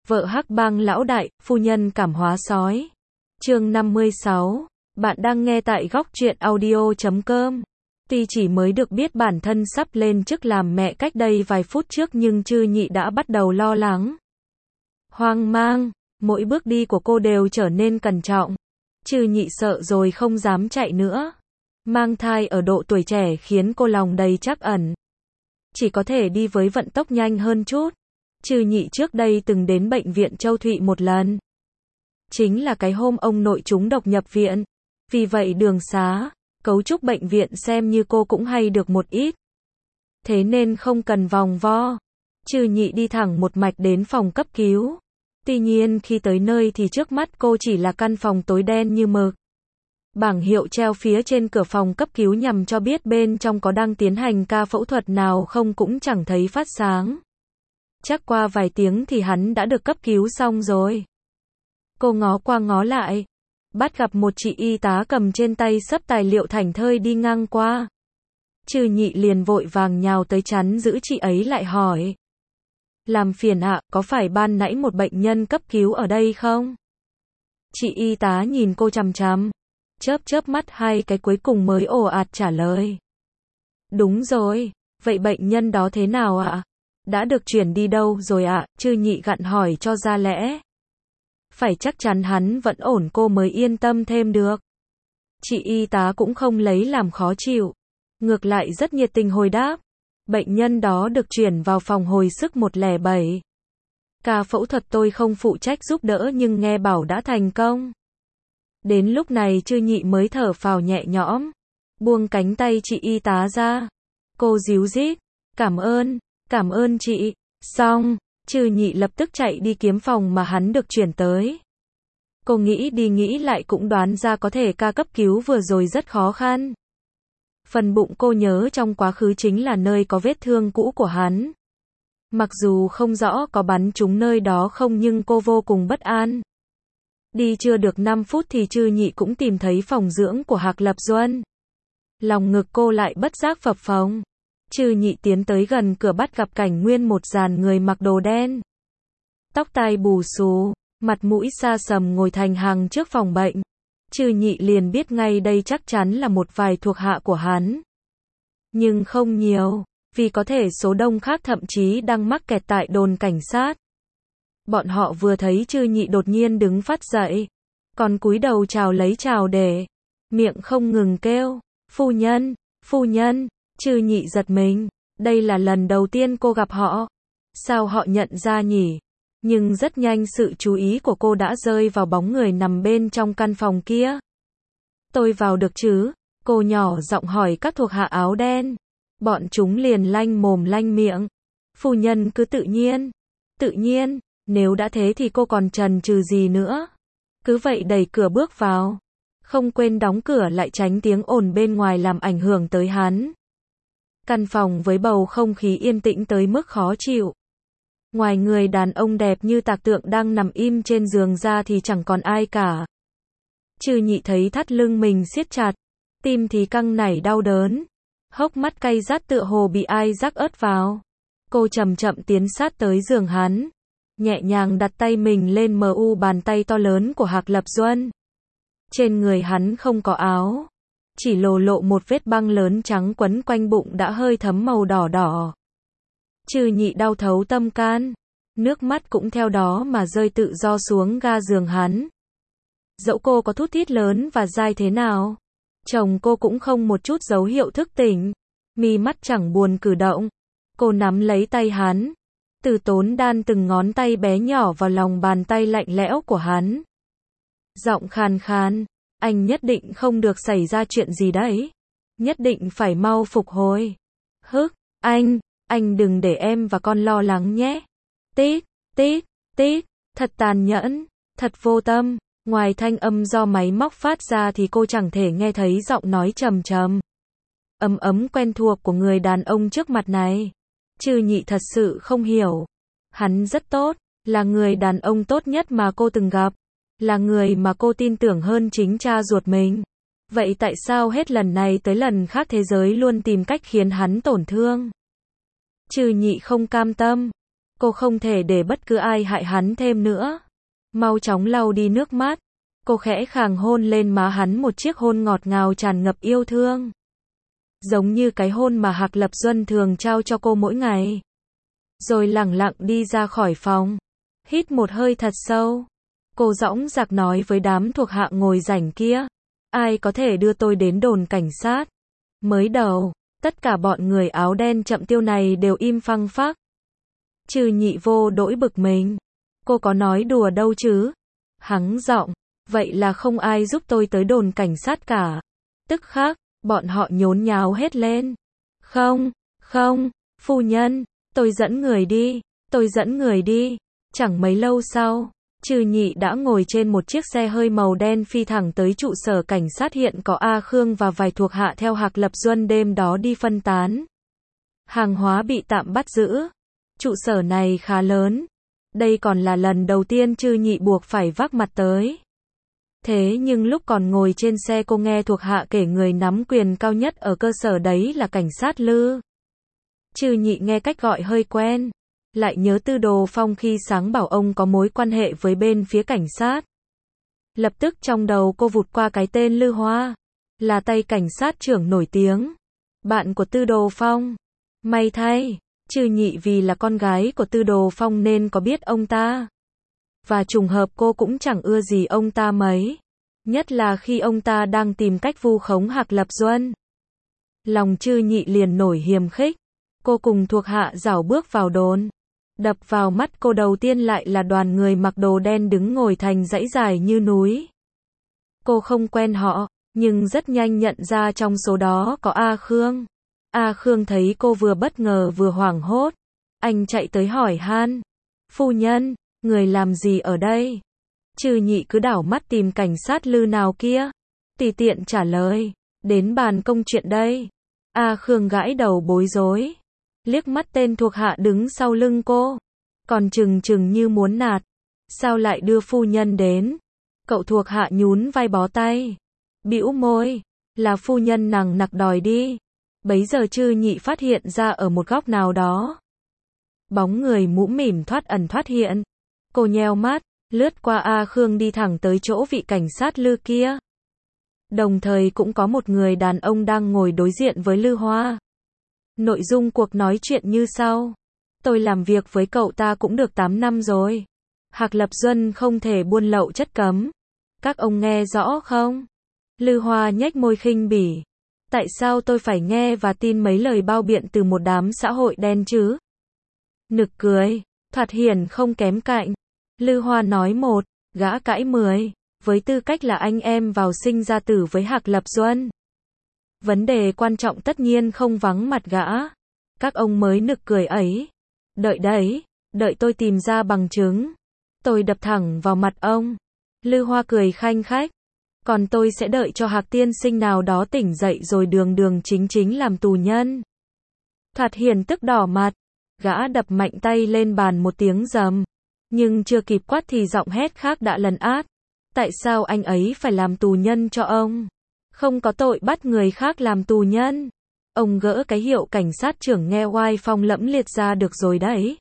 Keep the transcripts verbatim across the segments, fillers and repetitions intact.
Vợ hắc bang lão đại, phu nhân cảm hóa sói. Chương năm mươi sáu. Bạn đang nghe tại góc truyện audio chấm com. Tuy chỉ mới được biết bản thân sắp lên chức làm mẹ cách đây vài phút trước nhưng Trư Nhị đã bắt đầu lo lắng. Hoang mang, mỗi bước đi của cô đều trở nên cẩn trọng. Trư Nhị sợ rồi không dám chạy nữa. Mang thai ở độ tuổi trẻ khiến cô lòng đầy trắc ẩn. Chỉ có thể đi với vận tốc nhanh hơn chút. Trư Nhị trước đây từng đến bệnh viện Châu Thụy một lần. Chính là cái hôm ông nội trúng độc nhập viện. Vì vậy đường xá, cấu trúc bệnh viện xem như cô cũng hay được một ít. Thế nên không cần vòng vo. Trư Nhị đi thẳng một mạch đến phòng cấp cứu. Tuy nhiên khi tới nơi thì trước mắt cô chỉ là căn phòng tối đen như mực. Bảng hiệu treo phía trên cửa phòng cấp cứu nhằm cho biết bên trong có đang tiến hành ca phẫu thuật nào không cũng chẳng thấy phát sáng. Chắc qua vài tiếng thì hắn đã được cấp cứu xong rồi. Cô ngó qua ngó lại. Bắt gặp một chị y tá cầm trên tay xấp tài liệu thảnh thơi đi ngang qua. Trư Nhị liền vội vàng nhào tới chắn giữ chị ấy lại hỏi. Làm phiền ạ, có phải ban nãy một bệnh nhân cấp cứu ở đây không? Chị y tá nhìn cô chằm chằm. Chớp chớp mắt hai cái cuối cùng mới ồ ạt trả lời. Đúng rồi, vậy bệnh nhân đó thế nào ạ? Đã được chuyển đi đâu rồi ạ? Trư Nhị gặn hỏi cho ra lẽ. Phải chắc chắn hắn vẫn ổn cô mới yên tâm thêm được. Chị y tá cũng không lấy làm khó chịu. Ngược lại rất nhiệt tình hồi đáp. Bệnh nhân đó được chuyển vào phòng hồi sức một không bảy. Ca phẫu thuật tôi không phụ trách giúp đỡ nhưng nghe bảo đã thành công. Đến lúc này Trư Nhị mới thở phào nhẹ nhõm. Buông cánh tay chị y tá ra. Cô díu dít. Cảm ơn, cảm ơn chị. Xong, Trư Nhị lập tức chạy đi kiếm phòng mà hắn được chuyển tới. Cô nghĩ đi nghĩ lại cũng đoán ra có thể ca cấp cứu vừa rồi rất khó khăn. Phần bụng cô nhớ trong quá khứ chính là nơi có vết thương cũ của hắn. Mặc dù không rõ có bắn trúng nơi đó không nhưng cô vô cùng bất an. Đi chưa được năm phút thì Trư Nhị cũng tìm thấy phòng dưỡng của Hạc Lập Duân. Lòng ngực cô lại bất giác phập phồng. Trư Nhị tiến tới gần cửa bắt gặp cảnh nguyên một dàn người mặc đồ đen. Tóc tai bù xù, mặt mũi xa sầm ngồi thành hàng trước phòng bệnh. Trư Nhị liền biết ngay đây chắc chắn là một vài thuộc hạ của hắn. Nhưng không nhiều, vì có thể số đông khác thậm chí đang mắc kẹt tại đồn cảnh sát. Bọn họ vừa thấy Trư Nhị đột nhiên đứng phát dậy, còn cúi đầu chào lấy chào để, miệng không ngừng kêu, phu nhân, phu nhân. Trư Nhị giật mình, đây là lần đầu tiên cô gặp họ. Sao họ nhận ra nhỉ? Nhưng rất nhanh sự chú ý của cô đã rơi vào bóng người nằm bên trong căn phòng kia. Tôi vào được chứ? Cô nhỏ giọng hỏi các thuộc hạ áo đen. Bọn chúng liền lanh mồm lanh miệng. Phu nhân cứ tự nhiên. Tự nhiên, nếu đã thế thì cô còn chần chừ gì nữa? Cứ vậy đẩy cửa bước vào. Không quên đóng cửa lại tránh tiếng ồn bên ngoài làm ảnh hưởng tới hắn. Căn phòng với bầu không khí yên tĩnh tới mức khó chịu. Ngoài người đàn ông đẹp như tạc tượng đang nằm im trên giường ra thì chẳng còn ai cả. Trư Nhị thấy thắt lưng mình siết chặt, tim thì căng nảy đau đớn, hốc mắt cay rát tựa hồ bị ai rắc ớt vào. Cô chậm chậm tiến sát tới giường hắn, nhẹ nhàng đặt tay mình lên mu bàn tay to lớn của Hạc Lập Duân. Trên người hắn không có áo, chỉ lồ lộ một vết băng lớn trắng quấn quanh bụng đã hơi thấm màu đỏ đỏ. Trư Nhị đau thấu tâm can, nước mắt cũng theo đó mà rơi tự do xuống ga giường hắn. Dẫu cô có thút thít lớn và dai thế nào, chồng cô cũng không một chút dấu hiệu thức tỉnh, mi mắt chẳng buồn cử động. Cô nắm lấy tay hắn, từ tốn đan từng ngón tay bé nhỏ vào lòng bàn tay lạnh lẽo của hắn. Giọng khàn khàn, anh nhất định không được xảy ra chuyện gì đấy. Nhất định phải mau phục hồi. Hức, anh, anh đừng để em và con lo lắng nhé. Tít, tít, tít, thật tàn nhẫn, thật vô tâm. Ngoài thanh âm do máy móc phát ra thì cô chẳng thể nghe thấy giọng nói trầm trầm, ấm ấm quen thuộc của người đàn ông trước mặt này. Trư Nhị thật sự không hiểu. Hắn rất tốt, là người đàn ông tốt nhất mà cô từng gặp. Là người mà cô tin tưởng hơn chính cha ruột mình. Vậy tại sao hết lần này tới lần khác thế giới luôn tìm cách khiến hắn tổn thương? Trư Nhị không cam tâm. Cô không thể để bất cứ ai hại hắn thêm nữa. Mau chóng lau đi nước mắt. Cô khẽ khàng hôn lên má hắn một chiếc hôn ngọt ngào tràn ngập yêu thương. Giống như cái hôn mà Hạc Lập Duân thường trao cho cô mỗi ngày. Rồi lẳng lặng đi ra khỏi phòng. Hít một hơi thật sâu. Cô dõng dạc nói với đám thuộc hạ ngồi rảnh kia. Ai có thể đưa tôi đến đồn cảnh sát? Mới đầu, tất cả bọn người áo đen chậm tiêu này đều im phăng phắc. Trừ Nhị vô đỗi bực mình. Cô có nói đùa đâu chứ? Hắng giọng. Vậy là không ai giúp tôi tới đồn cảnh sát cả. Tức khắc, bọn họ nhốn nháo hết lên. Không, không, phu nhân, tôi dẫn người đi, tôi dẫn người đi. Chẳng mấy lâu sau, Trừ Nhị đã ngồi trên một chiếc xe hơi màu đen phi thẳng tới trụ sở cảnh sát hiện có A Khương và vài thuộc hạ theo Hạc Lập Duân đêm đó đi phân tán. Hàng hóa bị tạm bắt giữ. Trụ sở này khá lớn. Đây còn là lần đầu tiên Trừ Nhị buộc phải vác mặt tới. Thế nhưng lúc còn ngồi trên xe cô nghe thuộc hạ kể người nắm quyền cao nhất ở cơ sở đấy là cảnh sát Lư. Trừ Nhị nghe cách gọi hơi quen. Lại nhớ Tư Đồ Phong khi sáng bảo ông có mối quan hệ với bên phía cảnh sát. Lập tức trong đầu cô vụt qua cái tên Lư Hoa. Là tay cảnh sát trưởng nổi tiếng. Bạn của Tư Đồ Phong. May thay, Trừ Nhị vì là con gái của Tư Đồ Phong nên có biết ông ta. Và trùng hợp cô cũng chẳng ưa gì ông ta mấy. Nhất là khi ông ta đang tìm cách vu khống Hạc Lập Duân. Lòng Trừ Nhị liền nổi hiềm khích. Cô cùng thuộc hạ rảo bước vào đồn. Đập vào mắt cô đầu tiên lại là đoàn người mặc đồ đen đứng ngồi thành dãy dài như núi. Cô không quen họ, nhưng rất nhanh nhận ra trong số đó có A Khương. A Khương thấy cô vừa bất ngờ vừa hoảng hốt. Anh chạy tới hỏi han. Phu nhân, người làm gì ở đây? Trừ Nhị cứ đảo mắt tìm cảnh sát Lư nào kia. Tùy tiện trả lời. Đến bàn công chuyện đây. A Khương gãi đầu bối rối. Liếc mắt tên thuộc hạ đứng sau lưng cô. Còn chừng chừng như muốn nạt. Sao lại đưa phu nhân đến? Cậu thuộc hạ nhún vai bó tay. Bĩu môi. Là phu nhân nằng nặc đòi đi. Bấy giờ Trừ Nhị phát hiện ra ở một góc nào đó. Bóng người mũm mỉm thoát ẩn thoát hiện. Cô nheo mắt, lướt qua A Khương đi thẳng tới chỗ vị cảnh sát Lư kia. Đồng thời cũng có một người đàn ông đang ngồi đối diện với Lư Hoa. Nội dung cuộc nói chuyện như sau. Tôi làm việc với cậu ta cũng được tám năm rồi. Hạc Lập Duân không thể buôn lậu chất cấm. Các ông nghe rõ không? Lư Hoa nhếch môi khinh bỉ. Tại sao tôi phải nghe và tin mấy lời bao biện từ một đám xã hội đen chứ? Nực cười, thoạt hiền không kém cạnh. Lư Hoa nói một, gã cãi mười. Với tư cách là anh em vào sinh ra tử với Hạc Lập Duân. Vấn đề quan trọng tất nhiên không vắng mặt gã. Các ông mới nực cười ấy. Đợi đấy, đợi tôi tìm ra bằng chứng. Tôi đập thẳng vào mặt ông. Lư Hoa cười khanh khách. Còn tôi sẽ đợi cho Hạc tiên sinh nào đó tỉnh dậy rồi đường đường chính chính làm tù nhân. Thoạt hiền tức đỏ mặt. Gã đập mạnh tay lên bàn một tiếng rầm. Nhưng chưa kịp quát thì giọng hét khác đã lấn át. Tại sao anh ấy phải làm tù nhân cho ông? Không có tội bắt người khác làm tù nhân. Ông gỡ cái hiệu cảnh sát trưởng nghe oai phong lẫm liệt ra được rồi đấy.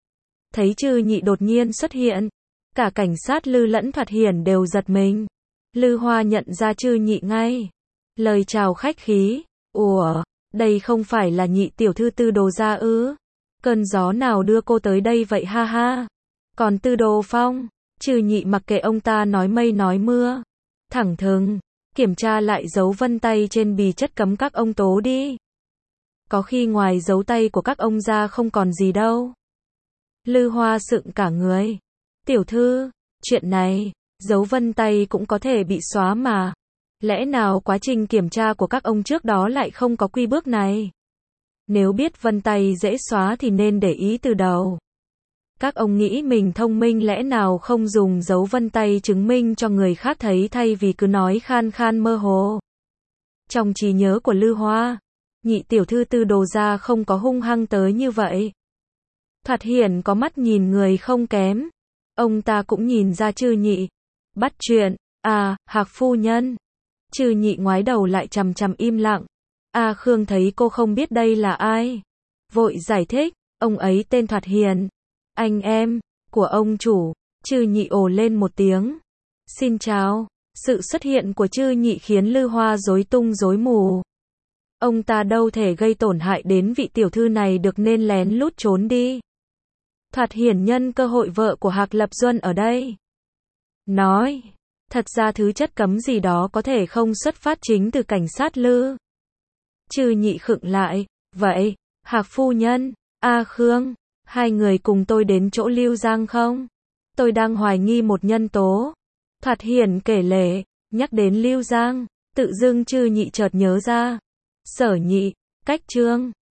Thấy Trừ Nhị đột nhiên xuất hiện. Cả cảnh sát Lư lẫn Thoạt hiền đều giật mình. Lư Hoa nhận ra Trừ Nhị ngay. Lời chào khách khí. Ủa, đây không phải là Nhị tiểu thư Tư Đồ gia ư? Cơn gió nào đưa cô tới đây vậy ha ha? Còn Tư Đồ Phong? Trừ Nhị mặc kệ ông ta nói mây nói mưa. Thẳng thừng, kiểm tra lại dấu vân tay trên bì chất cấm các ông tố đi. Có khi ngoài dấu tay của các ông ra không còn gì đâu. Lư Hoa sững cả người. Tiểu thư, chuyện này, dấu vân tay cũng có thể bị xóa mà. Lẽ nào quá trình kiểm tra của các ông trước đó lại không có quy bước này? Nếu biết vân tay dễ xóa thì nên để ý từ đầu. Các ông nghĩ mình thông minh lẽ nào không dùng dấu vân tay chứng minh cho người khác thấy thay vì cứ nói khan khan mơ hồ. Trong trí nhớ của Lư Hoa, Nhị tiểu thư Tư Đồ gia không có hung hăng tới như vậy. Thoạt hiền có mắt nhìn người không kém. Ông ta cũng nhìn ra Trừ Nhị. Bắt chuyện, à, Hạc phu nhân. Trừ Nhị ngoái đầu lại chằm chằm im lặng. A Khương thấy cô không biết đây là ai. Vội giải thích, ông ấy tên Thoạt hiền. Anh em của ông chủ. Chư Nhị ồ lên một tiếng. Xin chào. Sự xuất hiện của Chư Nhị khiến Lư Hoa rối tung rối mù. Ông ta đâu thể gây tổn hại đến vị tiểu thư này được nên lén lút trốn đi. Thoạt hiển nhân cơ hội vợ của Hạc Lập Duân ở đây. Nói, thật ra thứ chất cấm gì đó có thể không xuất phát chính từ cảnh sát Lư. Chư Nhị khựng lại, vậy, Hạc phu nhân, A Khương, hai người cùng tôi đến chỗ Lưu Giang không? Tôi đang hoài nghi một nhân tố. Thoạt hiển kể lể, nhắc đến Lưu Giang, tự dưng Chư Nhị chợt nhớ ra. Sở Nhị, cách Trương,